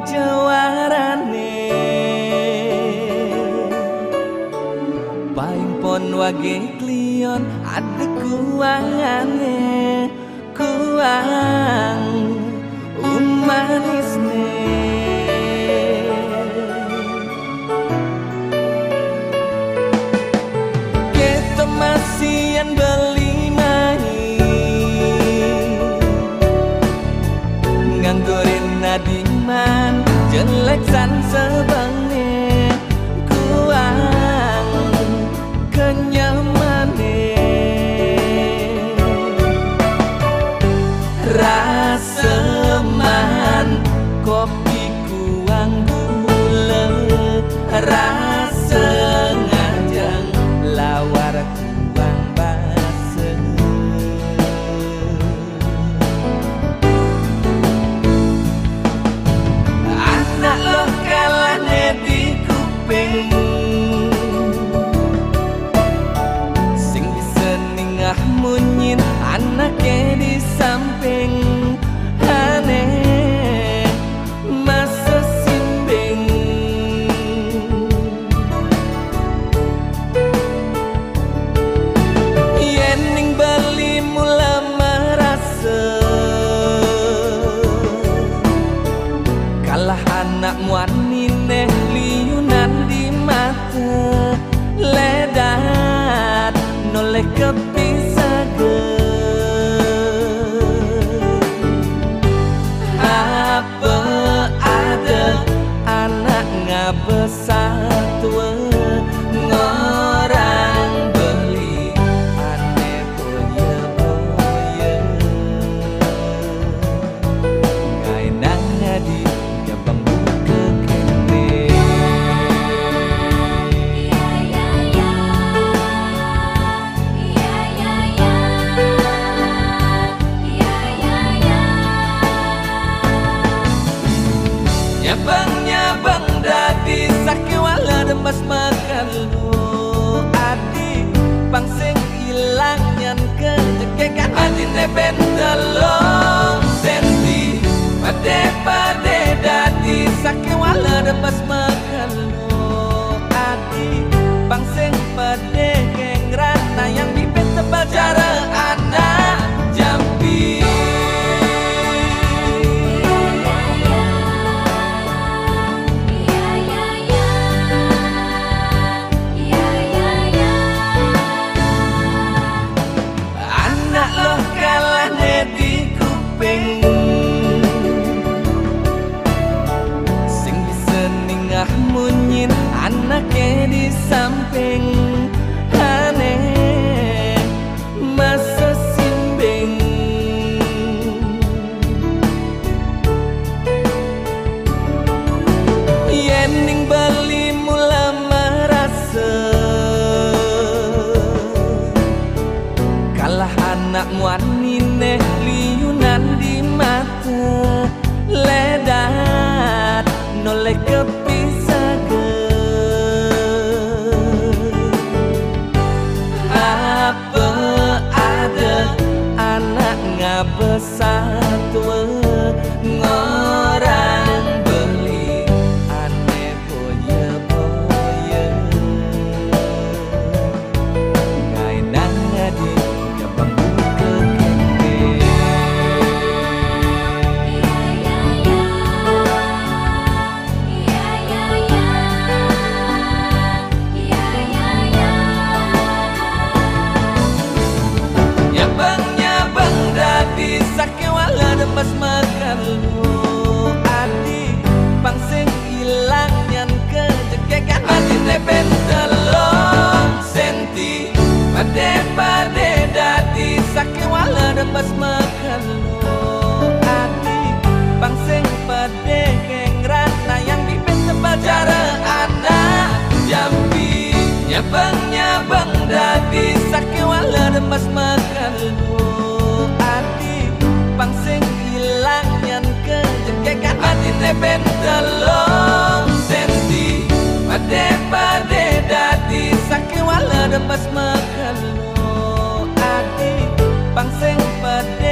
jawarane paling pon wage klion ada kuangane kuang manisne kita masian beli mai nganggurin nadiman jelek san sebangne kuang kenyamane raseman kopi kuang gula rasa ngajang lawar kuang base anak lo kalah di kuping sing bisa ningah munyin anaknya di samping aneh masa simbing yening bali mula merasa kalah anak muanine liunan di mata ledat noleh kepisah apa ada anak ngabesatwa ngorang beli aneh boya-boya ngai nang ngadi gampang buka kene nyabang dadi sakit wala demas makan lu adi pangsing ilang nyan kejekekan adi neben telung senti pade dadi sakit wala demas makan lu adi pangsing pade geng rana yang bibit tebal cara anak jambi sing bisa ningah munyin anaknya di samping aneh masa simbing yening bali mula merasa kalah anak muanine liunan di mata ledat noleh kepisah apa ada anak ngabesatwa ngorang beli aneh boya-boya ngai nang ngadi gampang buka kene nyabang dadi sakit wala demas makan lu adi pangsing ilang nyan kejekekan adi neben telung senti pade dadi sakit wala demas makan lu adi pangsing pade geng rana yang bibit tebal cara anak jambi nyabang dadi sakit wala demas makan lu adi pangsing ilang nyan kejekekan adi neben telung senti pade dadi sakit wala demas makan lu adi pangsing pade